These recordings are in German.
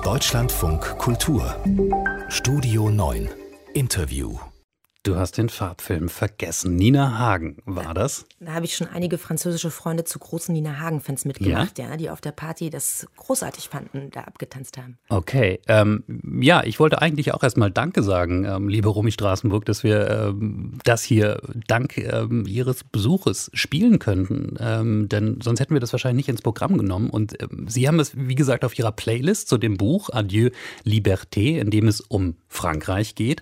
Deutschlandfunk Kultur Studio 9 Interview. Du hast den Farbfilm vergessen. Nina Hagen war das? Da habe ich schon einige französische Freunde zu großen Nina Hagen-Fans mitgemacht, ja, die auf der Party das großartig fanden, da abgetanzt haben. Okay, ich wollte eigentlich auch erstmal Danke sagen, liebe Romy Straßenburg, dass wir das hier dank Ihres Besuches spielen könnten, denn sonst hätten wir das wahrscheinlich nicht ins Programm genommen. Und Sie haben es, wie gesagt, auf Ihrer Playlist zu dem Buch Adieu Liberté, in dem es um Frankreich geht.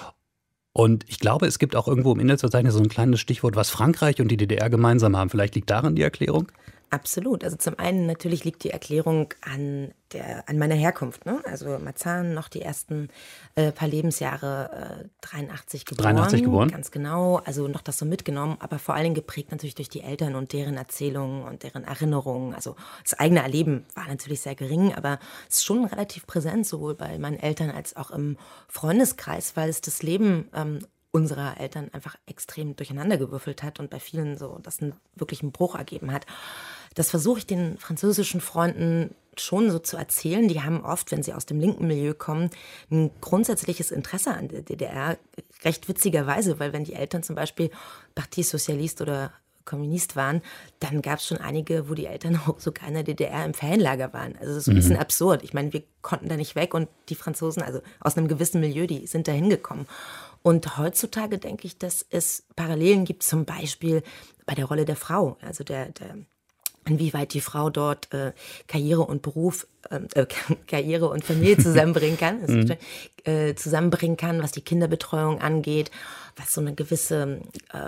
Und ich glaube, es gibt auch irgendwo im Inhaltsverzeichnis so ein kleines Stichwort, was Frankreich und die DDR gemeinsam haben. Vielleicht liegt darin die Erklärung? Absolut. Also zum einen natürlich liegt die Erklärung an meiner Herkunft. Ne? Also Marzahn, noch die ersten paar Lebensjahre 83 geboren. 83 geboren? Ganz genau. Also noch das so mitgenommen, aber vor allen Dingen geprägt natürlich durch die Eltern und deren Erzählungen und deren Erinnerungen. Also das eigene Erleben war natürlich sehr gering, aber es ist schon relativ präsent, sowohl bei meinen Eltern als auch im Freundeskreis, weil es das Leben unserer Eltern einfach extrem durcheinandergewürfelt hat und bei vielen so das wirklich einen Bruch ergeben hat. Das versuche ich den französischen Freunden schon so zu erzählen. Die haben oft, wenn sie aus dem linken Milieu kommen, ein grundsätzliches Interesse an der DDR. Recht witzigerweise, weil wenn die Eltern zum Beispiel Parti Socialiste oder Kommunist waren, dann gab es schon einige, wo die Eltern auch sogar in der DDR im Ferienlager waren. Also das ist ein bisschen absurd. Ich meine, wir konnten da nicht weg und die Franzosen, also aus einem gewissen Milieu, die sind da hingekommen. Und heutzutage denke ich, dass es Parallelen gibt, zum Beispiel bei der Rolle der Frau, also inwieweit die Frau dort Karriere und Beruf, Karriere und Familie zusammenbringen kann, zusammenbringen kann, was die Kinderbetreuung angeht, was so eine gewisse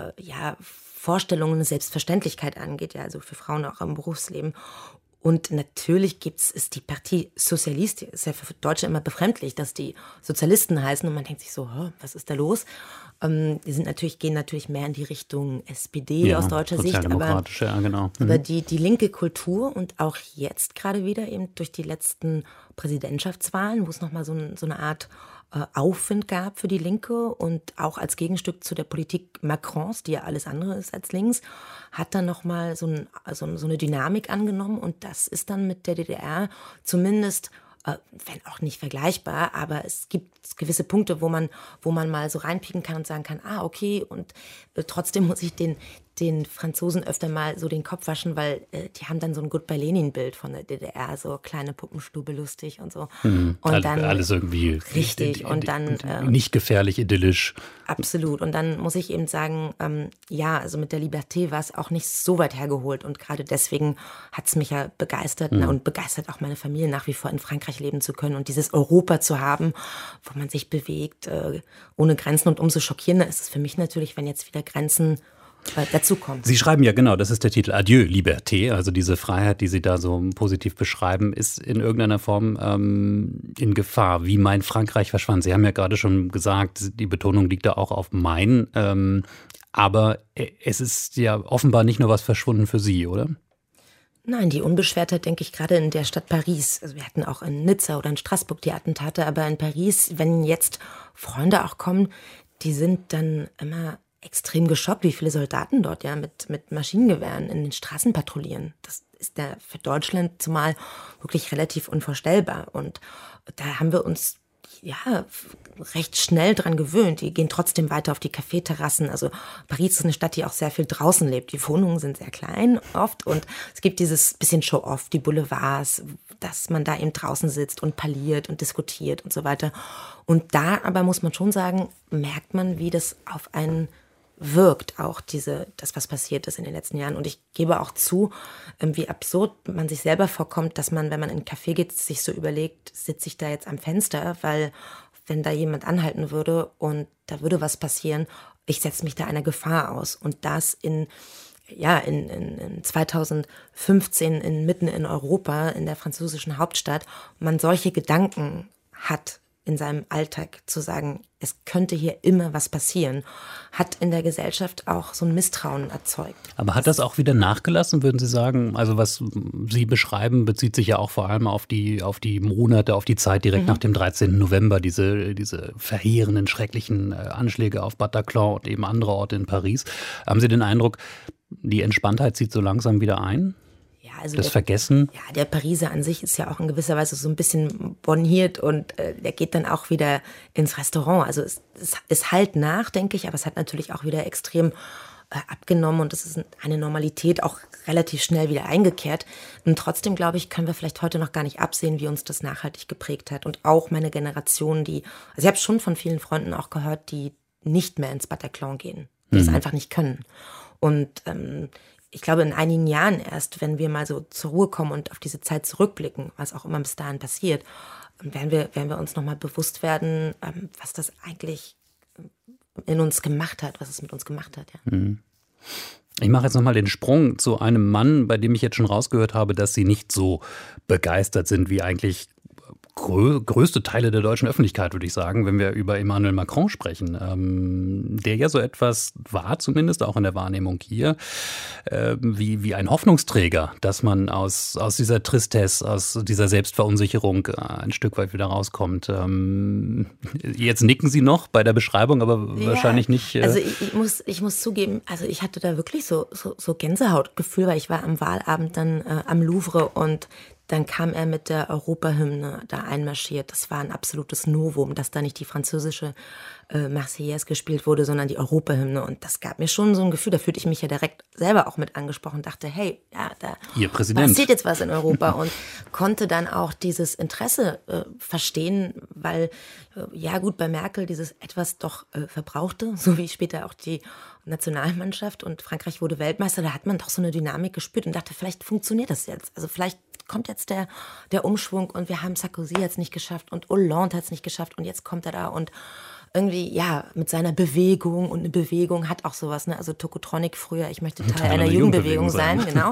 Vorstellung, eine Selbstverständlichkeit angeht, ja, also für Frauen auch im Berufsleben. Und natürlich ist die Parti Socialiste, ist ja für Deutsche immer befremdlich, dass die Sozialisten heißen und man denkt sich so, was ist da los? Die gehen natürlich mehr in die Richtung SPD aus deutscher Sicht, aber die linke Kultur und auch jetzt gerade wieder eben durch die letzten Präsidentschaftswahlen, wo es nochmal so eine Art Aufwind gab für die Linke und auch als Gegenstück zu der Politik Macrons, die ja alles andere ist als links, hat dann nochmal so eine Dynamik angenommen und das ist dann mit der DDR zumindest, wenn auch nicht vergleichbar, aber es gibt gewisse Punkte, wo man mal so reinpieken kann und sagen kann, okay, und trotzdem muss ich den Franzosen öfter mal so den Kopf waschen, weil die haben dann so ein Goodbye-Lenin-Bild von der DDR, so kleine Puppenstube lustig und so. Und dann alles irgendwie richtig und dann nicht gefährlich, idyllisch. Absolut. Und dann muss ich eben sagen, also mit der Liberté war es auch nicht so weit hergeholt und gerade deswegen hat es mich ja begeistert und begeistert auch meine Familie nach wie vor in Frankreich leben zu können und dieses Europa zu haben, wo man sich bewegt, ohne Grenzen und umso schockierender ist es für mich natürlich, wenn jetzt wieder Grenzen dazu kommt. Sie schreiben ja genau, das ist der Titel Adieu Liberté, also diese Freiheit, die Sie da so positiv beschreiben, ist in irgendeiner Form in Gefahr, wie mein Frankreich verschwand. Sie haben ja gerade schon gesagt, die Betonung liegt da auch auf mein, aber es ist ja offenbar nicht nur was verschwunden für Sie, oder? Nein, die Unbeschwertheit, denke ich, gerade in der Stadt Paris. Also wir hatten auch in Nizza oder in Straßburg die Attentate, aber in Paris, wenn jetzt Freunde auch kommen, die sind dann immer extrem geschockt, wie viele Soldaten dort ja mit Maschinengewehren in den Straßen patrouillieren. Das ist ja für Deutschland zumal wirklich relativ unvorstellbar. Und da haben wir uns recht schnell dran gewöhnt. Die gehen trotzdem weiter auf die Cafeterrassen. Also Paris ist eine Stadt, die auch sehr viel draußen lebt. Die Wohnungen sind sehr klein oft und es gibt dieses bisschen Show-off, die Boulevards, dass man da eben draußen sitzt und parliert und diskutiert und so weiter. Und da aber muss man schon sagen, merkt man, wie das auf einen wirkt, auch das, was passiert ist in den letzten Jahren. Und ich gebe auch zu, wie absurd man sich selber vorkommt, dass man, wenn man in einen Café geht, sich so überlegt, sitze ich da jetzt am Fenster, weil wenn da jemand anhalten würde und da würde was passieren, ich setze mich da einer Gefahr aus. Und das in 2015 mitten in Europa, in der französischen Hauptstadt, man solche Gedanken hat in seinem Alltag, zu sagen, es könnte hier immer was passieren, hat in der Gesellschaft auch so ein Misstrauen erzeugt. Aber hat das auch wieder nachgelassen, würden Sie sagen? Also was Sie beschreiben, bezieht sich ja auch vor allem auf die Monate, auf die Zeit direkt nach dem 13. November, diese verheerenden, schrecklichen Anschläge auf Bataclan und eben andere Orte in Paris. Haben Sie den Eindruck, die Entspanntheit zieht so langsam wieder ein? Ja, also das Vergessen? Ja, der Pariser an sich ist ja auch in gewisser Weise so ein bisschen borniert und der geht dann auch wieder ins Restaurant. Also es halt nach, denke ich, aber es hat natürlich auch wieder extrem abgenommen und es ist eine Normalität auch relativ schnell wieder eingekehrt. Und trotzdem, glaube ich, können wir vielleicht heute noch gar nicht absehen, wie uns das nachhaltig geprägt hat. Und auch meine Generation, also ich habe schon von vielen Freunden auch gehört, die nicht mehr ins Bataclan gehen, die es einfach nicht können. Und ich glaube, in einigen Jahren erst, wenn wir mal so zur Ruhe kommen und auf diese Zeit zurückblicken, was auch immer bis dahin passiert, werden wir uns nochmal bewusst werden, was das eigentlich in uns gemacht hat, was es mit uns gemacht hat. Ja. Ich mache jetzt nochmal den Sprung zu einem Mann, bei dem ich jetzt schon rausgehört habe, dass Sie nicht so begeistert sind wie eigentlich größte Teile der deutschen Öffentlichkeit, würde ich sagen, wenn wir über Emmanuel Macron sprechen, der ja so etwas war, zumindest auch in der Wahrnehmung hier, wie ein Hoffnungsträger, dass man aus dieser Tristesse, aus dieser Selbstverunsicherung ein Stück weit wieder rauskommt. Jetzt nicken Sie noch bei der Beschreibung, aber wahrscheinlich nicht. Also ich muss zugeben, also ich hatte da wirklich so Gänsehautgefühl, weil ich war am Wahlabend dann am Louvre und dann kam er mit der Europahymne da einmarschiert. Das war ein absolutes Novum, dass da nicht die französische Marseillaise gespielt wurde, sondern die Europahymne. Und das gab mir schon so ein Gefühl, da fühlte ich mich ja direkt selber auch mit angesprochen, dachte, hey, ja, da Ihr Präsident. passiert jetzt was in Europa und konnte dann auch dieses Interesse verstehen, weil, ja gut, bei Merkel dieses etwas doch verbrauchte, so wie später auch die Nationalmannschaft und Frankreich wurde Weltmeister, da hat man doch so eine Dynamik gespürt und dachte, vielleicht funktioniert das jetzt. Also vielleicht kommt jetzt der Umschwung und wir haben Sarkozy jetzt nicht geschafft und Hollande hat es nicht geschafft und jetzt kommt er da und irgendwie, ja, mit seiner Bewegung und eine Bewegung hat auch sowas, ne? Also Tokotronic früher, ich möchte Teil einer Jugendbewegung sein, genau.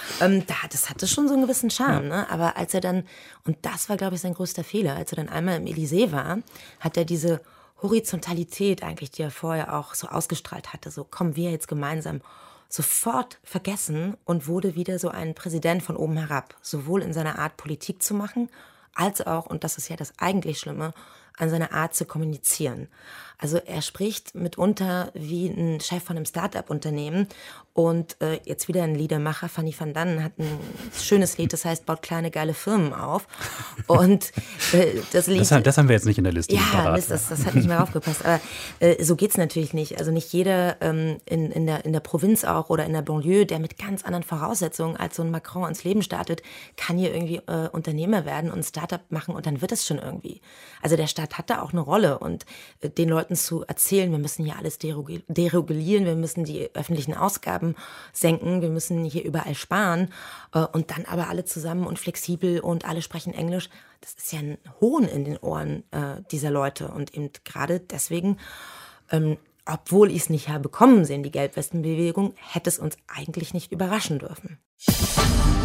Das hatte schon so einen gewissen Charme, ne? Aber als er dann, und das war, glaube ich, sein größter Fehler, als er dann einmal im Élysée war, hat er diese Horizontalität eigentlich, die er vorher auch so ausgestrahlt hatte, so kommen wir jetzt gemeinsam, sofort vergessen und wurde wieder so ein Präsident von oben herab, sowohl in seiner Art Politik zu machen, als auch, und das ist ja das eigentlich Schlimme, an seiner Art zu kommunizieren. Also er spricht mitunter wie ein Chef von einem Start-up-Unternehmen und jetzt wieder ein Liedermacher, Fanny van Dannen, hat ein schönes Lied, das heißt, baut kleine, geile Firmen auf. Und das Lied... Das haben wir jetzt nicht in der Liste. Ja, Mist, das hat nicht mehr aufgepasst. Aber so geht's natürlich nicht. Also nicht jeder in der Provinz auch oder in der Banlieue, der mit ganz anderen Voraussetzungen als so ein Macron ins Leben startet, kann hier irgendwie Unternehmer werden und ein Start-up machen und dann wird es schon irgendwie. Also der Staat hat da auch eine Rolle und den Leuten zu erzählen, wir müssen hier alles deregulieren, wir müssen die öffentlichen Ausgaben senken, wir müssen hier überall sparen und dann aber alle zusammen und flexibel und alle sprechen Englisch. Das ist ja ein Hohn in den Ohren dieser Leute und eben gerade deswegen, obwohl ich es nicht habe kommen sehen, die Gelbwestenbewegung, hätte es uns eigentlich nicht überraschen dürfen.